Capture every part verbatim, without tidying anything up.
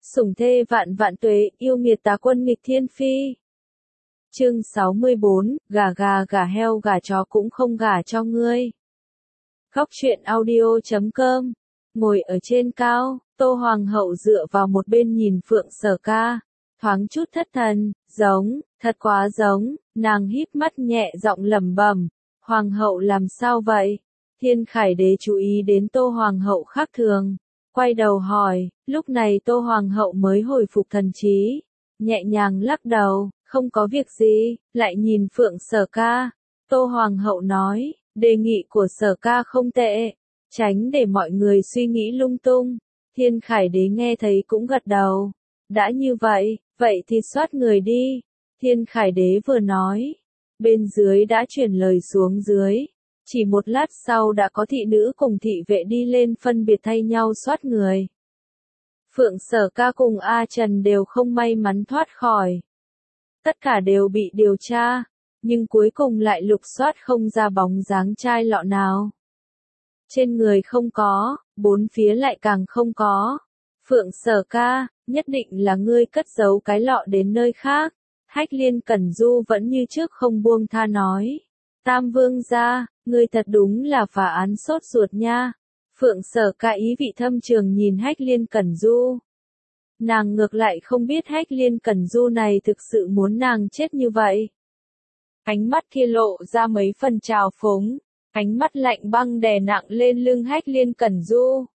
Sủng thê vạn vạn tuế, yêu nghiệt tá quân nghịch thiên phi. Chương sáu mươi bốn, gà gà gà heo gà chó cũng không gả cho ngươi. Góc truyện audio chấm com. Ngồi ở trên cao, Tô Hoàng hậu dựa vào một bên nhìn Phượng Sở Ca, thoáng chút thất thần, giống, thật quá giống, nàng híp mắt nhẹ giọng lẩm bẩm, Hoàng hậu làm sao vậy? Thiên Khải Đế chú ý đến Tô Hoàng hậu khác thường, quay đầu hỏi, lúc này Tô Hoàng hậu mới hồi phục thần trí, nhẹ nhàng lắc đầu, không có việc gì, lại nhìn Phượng Sở Ca. Tô Hoàng hậu nói, đề nghị của Sở Ca không tệ, tránh để mọi người suy nghĩ lung tung. Thiên Khải Đế nghe thấy cũng gật đầu, đã như vậy, vậy thì soát người đi. Thiên Khải Đế vừa nói, bên dưới đã chuyển lời xuống dưới, chỉ một lát sau đã có thị nữ cùng thị vệ đi lên phân biệt thay nhau soát người. Phượng Sở Ca cùng A Trần đều không may mắn thoát khỏi. Tất cả đều bị điều tra, nhưng cuối cùng lại lục soát không ra bóng dáng trai lọ nào. Trên người không có, bốn phía lại càng không có. Phượng Sở Ca, nhất định là ngươi cất giấu cái lọ đến nơi khác. Hách Liên Cẩn Du vẫn như trước không buông tha nói. Tam Vương gia, ngươi thật đúng là phá án sốt ruột nha. Phượng Sở Ca ý vị thâm trường nhìn Hách Liên Cẩn Du. Nàng ngược lại không biết Hách Liên Cẩn Du này thực sự muốn nàng chết như vậy. Ánh mắt kia lộ ra mấy phần trào phúng, ánh mắt lạnh băng đè nặng lên lưng Hách Liên Cẩn Du.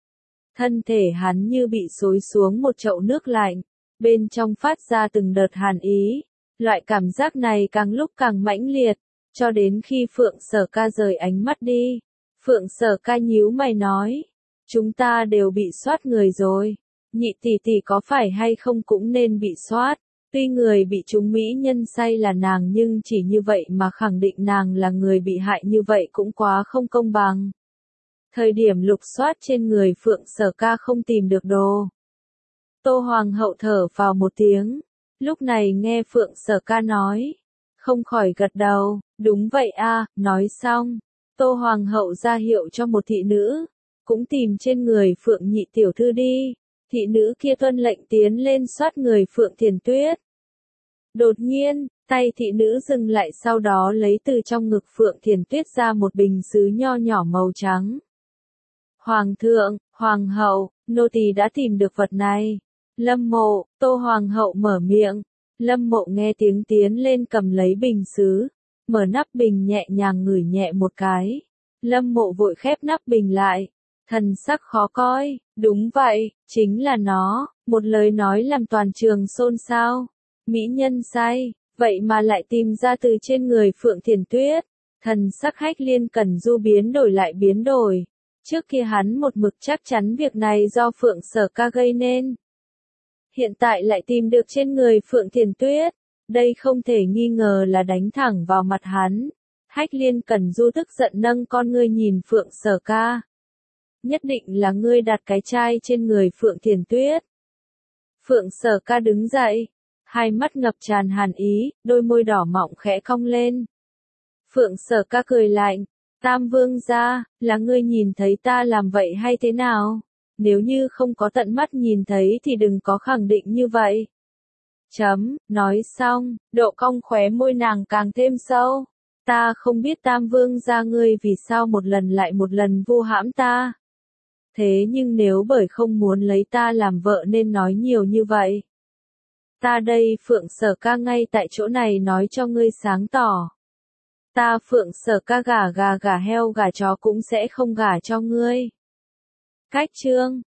Thân thể hắn như bị xối xuống một chậu nước lạnh, bên trong phát ra từng đợt hàn ý. Loại cảm giác này càng lúc càng mãnh liệt, cho đến khi Phượng Sở Ca rời ánh mắt đi. Phượng Sở Ca nhíu mày nói, chúng ta đều bị soát người rồi, nhị tỷ tỷ có phải hay không cũng nên bị soát. Tuy người bị chúng mỹ nhân say là nàng nhưng chỉ như vậy mà khẳng định nàng là người bị hại như vậy cũng quá không công bằng. Thời điểm lục soát trên người Phượng Sở Ca không tìm được đồ. Tô Hoàng hậu thở vào một tiếng, lúc này nghe Phượng Sở Ca nói, không khỏi gật đầu, đúng vậy a, nói xong, Tô Hoàng hậu ra hiệu cho một thị nữ, cũng tìm trên người Phượng nhị tiểu thư đi. Thị nữ kia tuân lệnh tiến lên soát người Phượng Thiền Tuyết. Đột nhiên, tay thị nữ dừng lại sau đó lấy từ trong ngực Phượng Thiền Tuyết ra một bình sứ nho nhỏ màu trắng. Hoàng thượng, Hoàng hậu, nô tỳ đã tìm được vật này. Lâm Mộ, Tô Hoàng hậu mở miệng. Lâm Mộ nghe tiếng tiến lên cầm lấy bình sứ, mở nắp bình nhẹ nhàng ngửi nhẹ một cái. Lâm Mộ vội khép nắp bình lại. Thần sắc khó coi, đúng vậy, chính là nó, một lời nói làm toàn trường xôn xao. Mỹ nhân say, vậy mà lại tìm ra từ trên người Phượng Thiền Tuyết. Thần sắc Hách Liên Cẩn Du biến đổi lại biến đổi. Trước kia hắn một mực chắc chắn việc này do Phượng Sở Ca gây nên. Hiện tại lại tìm được trên người Phượng Thiền Tuyết. Đây không thể nghi ngờ là đánh thẳng vào mặt hắn. Hách Liên Cẩn Du tức giận nâng con ngươi nhìn Phượng Sở Ca. Nhất định là ngươi đặt cái chai trên người Phượng Thiền Tuyết. Phượng Sở Ca đứng dậy, hai mắt ngập tràn hàn ý, đôi môi đỏ mọng khẽ cong lên. Phượng Sở Ca cười lạnh, Tam Vương gia, là ngươi nhìn thấy ta làm vậy hay thế nào? Nếu như không có tận mắt nhìn thấy thì đừng có khẳng định như vậy. Chấm, nói xong, độ cong khóe môi nàng càng thêm sâu. Ta không biết Tam Vương gia ngươi vì sao một lần lại một lần vu hãm ta. Thế nhưng nếu bởi không muốn lấy ta làm vợ nên nói nhiều như vậy. Ta đây Phượng Sở Ca ngay tại chỗ này nói cho ngươi sáng tỏ. Ta Phượng Sở Ca gả gà gả heo gả chó cũng sẽ không gả cho ngươi. Cách chương